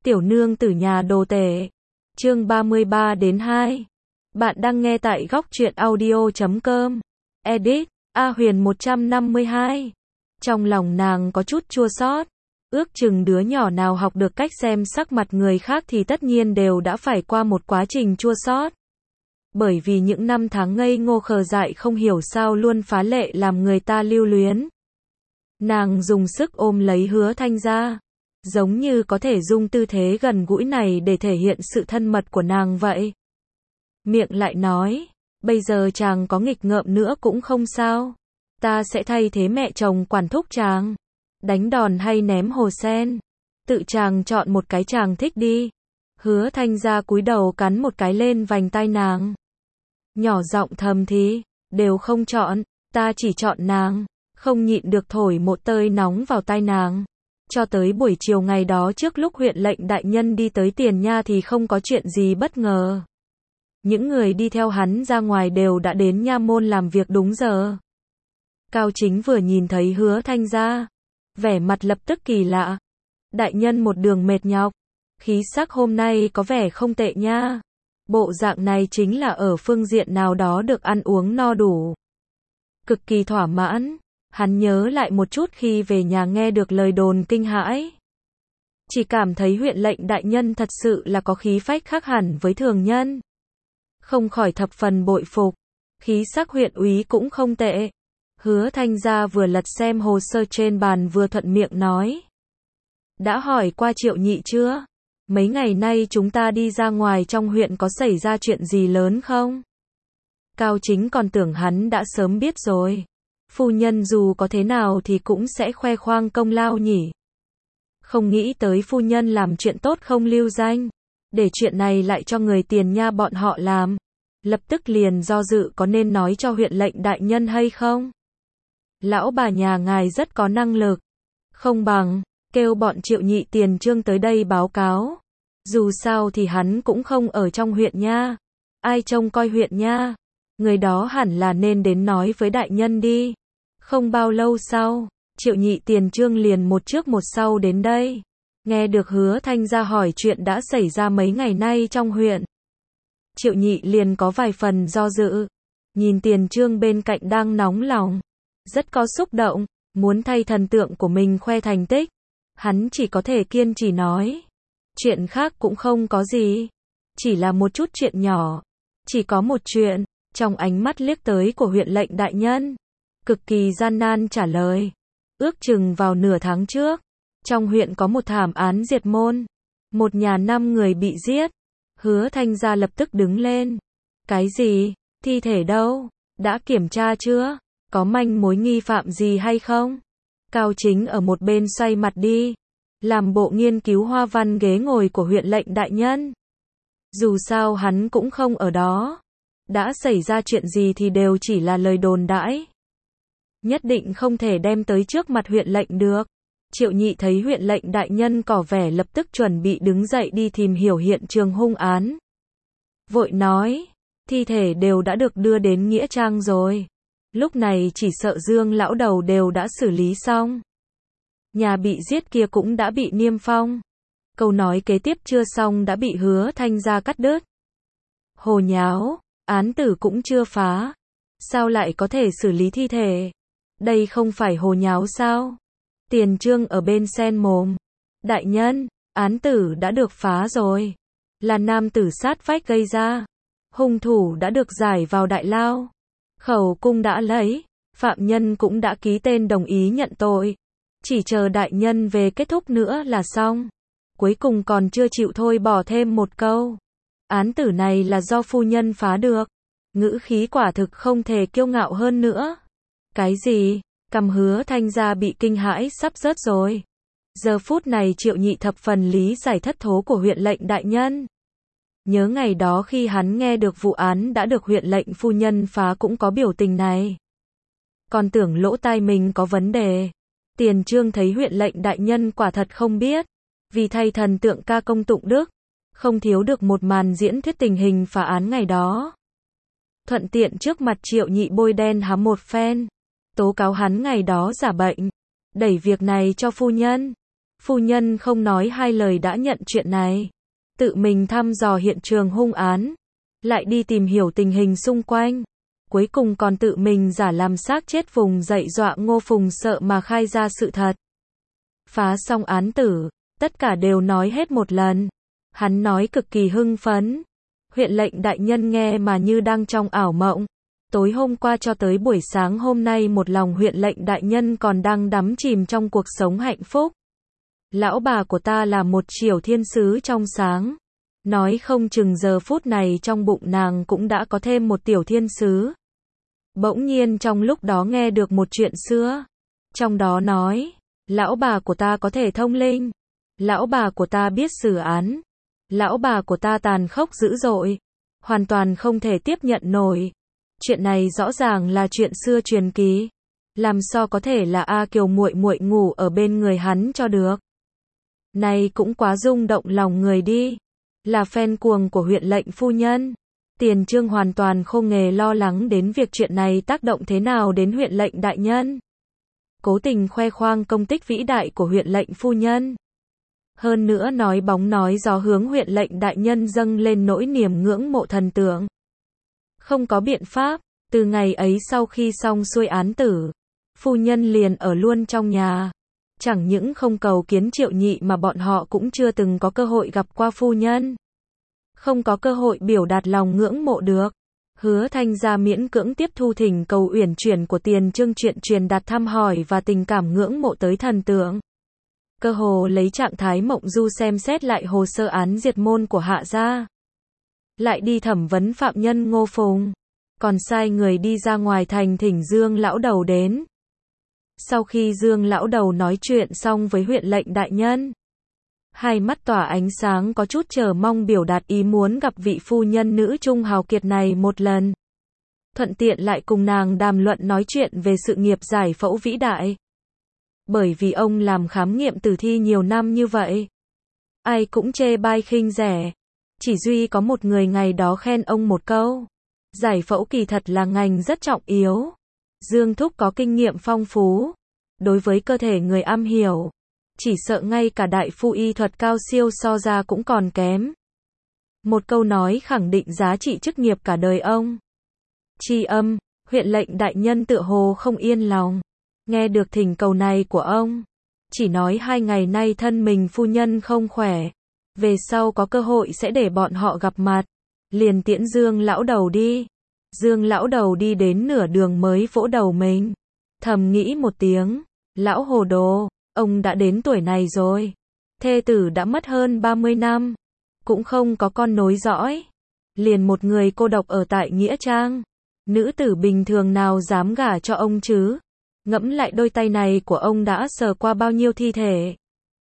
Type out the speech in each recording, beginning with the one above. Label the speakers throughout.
Speaker 1: Tiểu nương tử nhà đồ tể. Chương 33-2. Bạn đang nghe tại góc truyện audio.com. Edit A Huyền 152. Trong lòng nàng có chút chua xót. Ước chừng đứa nhỏ nào học được cách xem sắc mặt người khác thì tất nhiên đều đã phải qua một quá trình chua xót. Bởi vì những năm tháng ngây ngô khờ dại không hiểu sao luôn phá lệ làm người ta lưu luyến. Nàng dùng sức ôm lấy Hứa Thanh ra, giống như có thể dùng tư thế gần gũi này để thể hiện sự thân mật của nàng vậy. Miệng lại nói, bây giờ chàng có nghịch ngợm nữa cũng không sao. Ta sẽ thay thế mẹ chồng quản thúc chàng. Đánh đòn hay ném hồ sen. Tự chàng chọn một cái chàng thích đi. Hứa Thanh ra cúi đầu cắn một cái lên vành tai nàng. Nhỏ giọng thầm thì, đều không chọn, ta chỉ chọn nàng. Không nhịn được thổi một tơi nóng vào tai nàng. Cho tới buổi chiều ngày đó trước lúc huyện lệnh đại nhân đi tới Tiền Nha thì không có chuyện gì bất ngờ. Những người đi theo hắn ra ngoài đều đã đến nha môn làm việc đúng giờ. Cao Chính vừa nhìn thấy Hứa Thanh ra, vẻ mặt lập tức kỳ lạ. Đại nhân một đường mệt nhọc, khí sắc hôm nay có vẻ không tệ nha. Bộ dạng này chính là ở phương diện nào đó được ăn uống no đủ. Cực kỳ thỏa mãn. Hắn nhớ lại một chút khi về nhà nghe được lời đồn kinh hãi. Chỉ cảm thấy huyện lệnh đại nhân thật sự là có khí phách khác hẳn với thường nhân. Không khỏi thập phần bội phục. Khí sắc huyện úy cũng không tệ. Hứa Thanh gia vừa lật xem hồ sơ trên bàn vừa thuận miệng nói. Đã hỏi qua Triệu Nhị chưa? Mấy ngày nay chúng ta đi ra ngoài trong huyện có xảy ra chuyện gì lớn không? Cao Chính còn tưởng hắn đã sớm biết rồi. Phu nhân dù có thế nào thì cũng sẽ khoe khoang công lao nhỉ. Không nghĩ tới phu nhân làm chuyện tốt không lưu danh. Để chuyện này lại cho người Tiền Nha bọn họ làm. Lập tức liền do dự có nên nói cho huyện lệnh đại nhân hay không. Lão bà nhà ngài rất có năng lực. Không bằng, kêu bọn Triệu Nhị Tiền Trương tới đây báo cáo. Dù sao thì hắn cũng không ở trong huyện nha. Ai trông coi huyện nha. Người đó hẳn là nên đến nói với đại nhân đi. Không bao lâu sau, Triệu Nhị Tiền Trương liền một trước một sau đến đây. Nghe được Hứa Thanh ra hỏi chuyện đã xảy ra mấy ngày nay trong huyện. Triệu Nhị liền có vài phần do dự. Nhìn Tiền Trương bên cạnh đang nóng lòng. Rất có xúc động, muốn thay thần tượng của mình khoe thành tích. Hắn chỉ có thể kiên trì nói. Chuyện khác cũng không có gì. Chỉ là một chút chuyện nhỏ. Chỉ có một chuyện. Trong ánh mắt liếc tới của huyện lệnh đại nhân. Cực kỳ gian nan trả lời. Ước chừng vào nửa tháng trước. Trong huyện có một thảm án diệt môn. Một nhà 5 người bị giết. Hứa Thanh gia lập tức đứng lên. Cái gì? Thi thể đâu? Đã kiểm tra chưa? Có manh mối nghi phạm gì hay không? Cao Chính ở một bên xoay mặt đi. Làm bộ nghiên cứu hoa văn ghế ngồi của huyện lệnh đại nhân. Dù sao hắn cũng không ở đó. Đã xảy ra chuyện gì thì đều chỉ là lời đồn đãi. Nhất định không thể đem tới trước mặt huyện lệnh được. Triệu Nhị thấy huyện lệnh đại nhân tỏ vẻ lập tức chuẩn bị đứng dậy đi tìm hiểu hiện trường hung án. Vội nói, thi thể đều đã được đưa đến Nghĩa Trang rồi. Lúc này chỉ sợ Dương lão đầu đều đã xử lý xong. Nhà bị giết kia cũng đã bị niêm phong. Câu nói kế tiếp chưa xong đã bị Hứa Thanh ra cắt đứt. Hồ nháo, án tử cũng chưa phá. Sao lại có thể xử lý thi thể? Đây không phải hồ nháo sao? Tiền Trương ở bên sen mồm. Đại nhân, án tử đã được phá rồi. Là nam tử sát vách gây ra. Hung thủ đã được giải vào đại lao. Khẩu cung đã lấy. Phạm nhân cũng đã ký tên đồng ý nhận tội. Chỉ chờ đại nhân về kết thúc nữa là xong. Cuối cùng còn chưa chịu thôi bỏ thêm một câu. Án tử này là do phu nhân phá được. Ngữ khí quả thực không thể kiêu ngạo hơn nữa. Cái gì? Cằm Hứa Thanh gia bị kinh hãi sắp rớt rồi. Giờ phút này Triệu Nhị thập phần lý giải thất thố của huyện lệnh đại nhân. Nhớ ngày đó khi hắn nghe được vụ án đã được huyện lệnh phu nhân phá cũng có biểu tình này. Còn tưởng lỗ tai mình có vấn đề. Tiền Trương thấy huyện lệnh đại nhân quả thật không biết. Vì thay thần tượng ca công tụng đức. Không thiếu được một màn diễn thuyết tình hình phá án ngày đó. Thuận tiện trước mặt Triệu Nhị bôi đen hắn một phen. Tố cáo hắn ngày đó giả bệnh. Đẩy việc này cho phu nhân. Phu nhân không nói hai lời đã nhận chuyện này. Tự mình thăm dò hiện trường hung án. Lại đi tìm hiểu tình hình xung quanh. Cuối cùng còn tự mình giả làm xác chết vùng dậy dọa Ngô Phùng sợ mà khai ra sự thật. Phá xong án tử, tất cả đều nói hết một lần. Hắn nói cực kỳ hưng phấn. Huyện lệnh đại nhân nghe mà như đang trong ảo mộng. Tối hôm qua cho tới buổi sáng hôm nay một lòng huyện lệnh đại nhân còn đang đắm chìm trong cuộc sống hạnh phúc. Lão bà của ta là một triều thiên sứ trong sáng. Nói không chừng giờ phút này trong bụng nàng cũng đã có thêm một tiểu thiên sứ. Bỗng nhiên trong lúc đó nghe được một chuyện xưa. Trong đó nói, lão bà của ta có thể thông linh. Lão bà của ta biết xử án. Lão bà của ta tàn khốc dữ dội. Hoàn toàn không thể tiếp nhận nổi. Chuyện này rõ ràng là chuyện xưa truyền kỳ. Làm sao có thể là A Kiều muội muội ngủ ở bên người hắn cho được. Này cũng quá rung động lòng người đi. Là fan cuồng của huyện lệnh phu nhân. Tiền Trương hoàn toàn không hề lo lắng đến việc chuyện này tác động thế nào đến huyện lệnh đại nhân. Cố tình khoe khoang công tích vĩ đại của huyện lệnh phu nhân. Hơn nữa nói bóng nói gió hướng huyện lệnh đại nhân dâng lên nỗi niềm ngưỡng mộ thần tượng. Không có biện pháp, từ ngày ấy sau khi xong xuôi án tử, phu nhân liền ở luôn trong nhà. Chẳng những không cầu kiến Triệu Nhị mà bọn họ cũng chưa từng có cơ hội gặp qua phu nhân. Không có cơ hội biểu đạt lòng ngưỡng mộ được. Hứa Thanh gia miễn cưỡng tiếp thu thỉnh cầu uyển chuyển của Tiền Trương chuyện truyền đạt thăm hỏi và tình cảm ngưỡng mộ tới thần tượng. Cơ hồ lấy trạng thái mộng du xem xét lại hồ sơ án diệt môn của Hạ gia. Lại đi thẩm vấn phạm nhân Ngô Phùng. Còn sai người đi ra ngoài thành thỉnh Dương lão đầu đến. Sau khi Dương lão đầu nói chuyện xong với huyện lệnh đại nhân, hai mắt tỏa ánh sáng có chút chờ mong biểu đạt ý muốn gặp vị phu nhân nữ trung hào kiệt này một lần. Thuận tiện lại cùng nàng đàm luận nói chuyện về sự nghiệp giải phẫu vĩ đại. Bởi vì ông làm khám nghiệm tử thi nhiều năm như vậy, ai cũng chê bai khinh rẻ. Chỉ duy có một người ngày đó khen ông một câu. Giải phẫu kỳ thật là ngành rất trọng yếu. Dương Thúc có kinh nghiệm phong phú. Đối với cơ thể người am hiểu. Chỉ sợ ngay cả đại phu y thuật cao siêu so ra cũng còn kém. Một câu nói khẳng định giá trị chức nghiệp cả đời ông. Tri Âm, huyện lệnh đại nhân tựa hồ không yên lòng. Nghe được thỉnh cầu này của ông. Chỉ nói 2 ngày nay thân mình phu nhân không khỏe. Về sau có cơ hội sẽ để bọn họ gặp mặt. Liền tiễn Dương lão đầu đi. Dương lão đầu đi đến nửa đường mới vỗ đầu mình. Thầm nghĩ một tiếng. Lão hồ đồ, ông đã đến tuổi này rồi. Thê tử đã mất hơn 30 năm. Cũng không có con nối dõi. Liền một người cô độc ở tại Nghĩa Trang. Nữ tử bình thường nào dám gả cho ông chứ? Ngẫm lại đôi tay này của ông đã sờ qua bao nhiêu thi thể.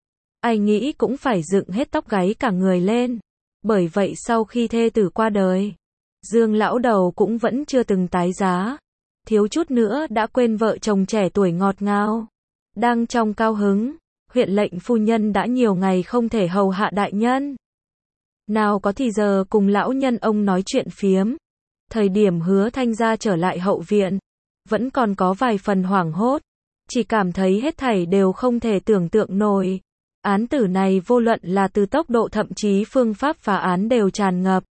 Speaker 1: Ai nghĩ cũng phải dựng hết tóc gáy cả người lên. Bởi vậy sau khi thê tử qua đời, Dương lão đầu cũng vẫn chưa từng tái giá. Thiếu chút nữa đã quên vợ chồng trẻ tuổi ngọt ngào. Đang trong cao hứng, huyện lệnh phu nhân đã nhiều ngày không thể hầu hạ đại nhân. Nào có thì giờ cùng lão nhân ông nói chuyện phiếm. Thời điểm Hứa Thanh gia trở lại hậu viện, vẫn còn có vài phần hoảng hốt. Chỉ cảm thấy hết thảy đều không thể tưởng tượng nổi. Án tử này vô luận là từ tốc độ thậm chí phương pháp phá án đều tràn ngập.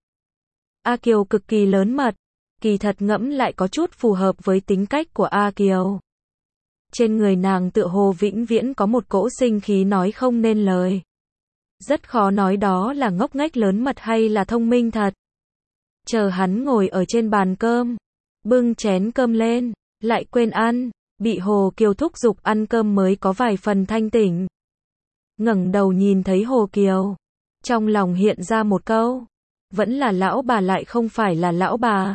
Speaker 1: A Kiều cực kỳ lớn mật, kỳ thật ngẫm lại có chút phù hợp với tính cách của A Kiều. Trên người nàng tựa hồ vĩnh viễn có một cỗ sinh khí nói không nên lời. Rất khó nói đó là ngốc nghếch lớn mật hay là thông minh thật. Chờ hắn ngồi ở trên bàn cơm, bưng chén cơm lên, lại quên ăn, bị Hồ Kiều thúc giục ăn cơm mới có vài phần thanh tỉnh. Ngẩng đầu nhìn thấy Hồ Kiều, trong lòng hiện ra một câu, vẫn là lão bà lại không phải là lão bà.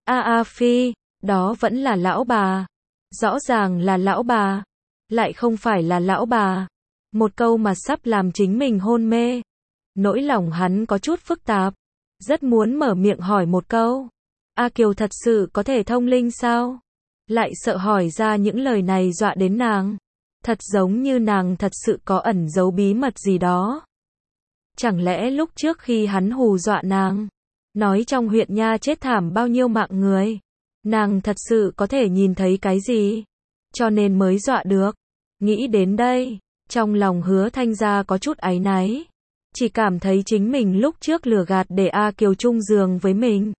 Speaker 1: A Phi, đó vẫn là lão bà. Rõ ràng là lão bà, lại không phải là lão bà. Một câu mà sắp làm chính mình hôn mê. Nỗi lòng hắn có chút phức tạp, rất muốn mở miệng hỏi một câu. A Kiều thật sự có thể thông linh sao? Lại sợ hỏi ra những lời này dọa đến nàng. Thật giống như nàng thật sự có ẩn giấu bí mật gì đó. Chẳng lẽ lúc trước khi hắn hù dọa nàng, nói trong huyện nha chết thảm bao nhiêu mạng người, nàng thật sự có thể nhìn thấy cái gì, cho nên mới dọa được. Nghĩ đến đây, Trong lòng Hứa Thanh Gia có chút áy náy, chỉ cảm thấy chính mình lúc trước lừa gạt để A Kiều chung giường với mình.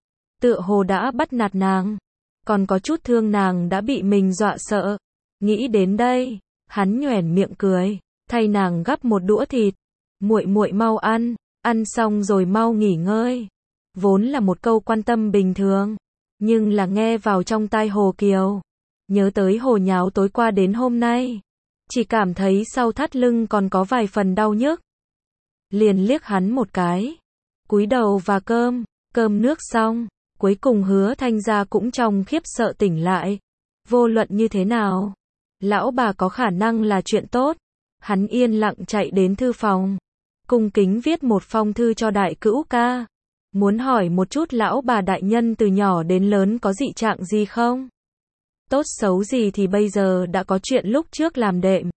Speaker 1: Tựa hồ đã bắt nạt nàng, còn có chút thương nàng đã bị mình dọa sợ. Nghĩ đến đây, hắn nhoẻn miệng cười, thay nàng gắp một đũa thịt. Muội muội mau ăn, ăn xong rồi mau nghỉ ngơi. Vốn là một câu quan tâm bình thường, nhưng là nghe vào trong tai Hồ Kiều, nhớ tới hồ nháo tối qua đến hôm nay, chỉ cảm thấy sau thắt lưng còn có vài phần đau nhức. Liền liếc hắn một cái, cúi đầu và cơm nước xong, cuối cùng Hứa Thanh Gia cũng trong khiếp sợ tỉnh lại. Vô luận như thế nào, lão bà có khả năng là chuyện tốt. Hắn yên lặng chạy đến thư phòng, cung kính viết một phong thư cho đại cữu ca, muốn hỏi một chút lão bà đại nhân từ nhỏ đến lớn có dị trạng gì không? Tốt xấu gì thì bây giờ đã có chuyện lúc trước làm đệm.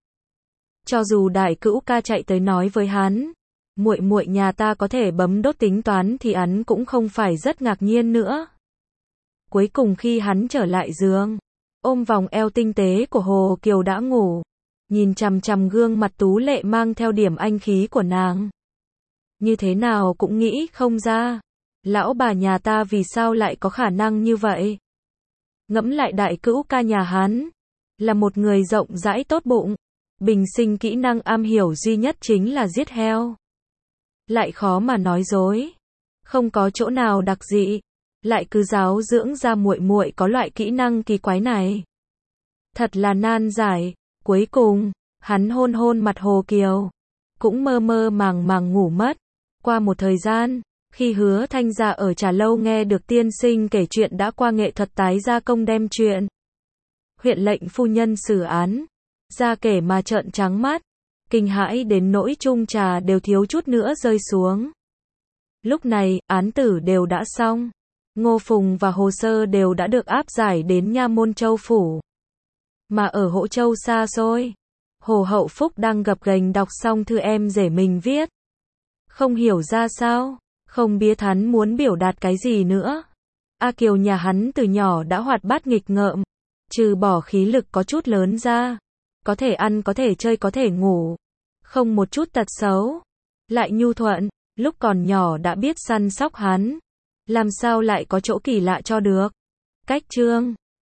Speaker 1: Cho dù đại cữu ca chạy tới nói với hắn, muội muội nhà ta có thể bấm đốt tính toán thì hắn cũng không phải rất ngạc nhiên nữa. Cuối cùng khi hắn trở lại giường, ôm vòng eo tinh tế của Hồ Kiều đã ngủ, nhìn chằm chằm gương mặt tú lệ mang theo điểm anh khí của nàng. Như thế nào cũng nghĩ không ra, lão bà nhà ta vì sao lại có khả năng như vậy. Ngẫm lại đại cữu ca nhà hắn, là một người rộng rãi tốt bụng, bình sinh kỹ năng am hiểu duy nhất chính là giết heo. Lại khó mà nói dối, không có chỗ nào đặc dị, lại cứ giáo dưỡng ra muội muội có loại kỹ năng kỳ quái này. Thật là nan giải. Cuối cùng, hắn hôn hôn mặt Hồ Kiều, cũng mơ mơ màng màng ngủ mất. Qua một thời gian, khi Hứa Thanh Gia ở trà lâu nghe được tiên sinh kể chuyện đã qua nghệ thuật tái gia công đem chuyện huyện lệnh phu nhân xử án ra kể mà trợn trắng mắt, kinh hãi đến nỗi chung trà đều thiếu chút nữa rơi xuống. Lúc này, án tử đều đã xong, Ngô Phùng và hồ sơ đều đã được áp giải đến Nha Môn Châu phủ. Mà ở Hỗ Châu xa xôi, Hồ Hậu Phúc đang gập ghềnh đọc xong thư em rể mình viết. Không hiểu ra sao, không biết hắn muốn biểu đạt cái gì nữa. A Kiều nhà hắn từ nhỏ đã hoạt bát nghịch ngợm, trừ bỏ khí lực có chút lớn ra, có thể ăn có thể chơi có thể ngủ, không một chút tật xấu. Lại nhu thuận, lúc còn nhỏ đã biết săn sóc hắn, làm sao lại có chỗ kỳ lạ cho được. Cách chương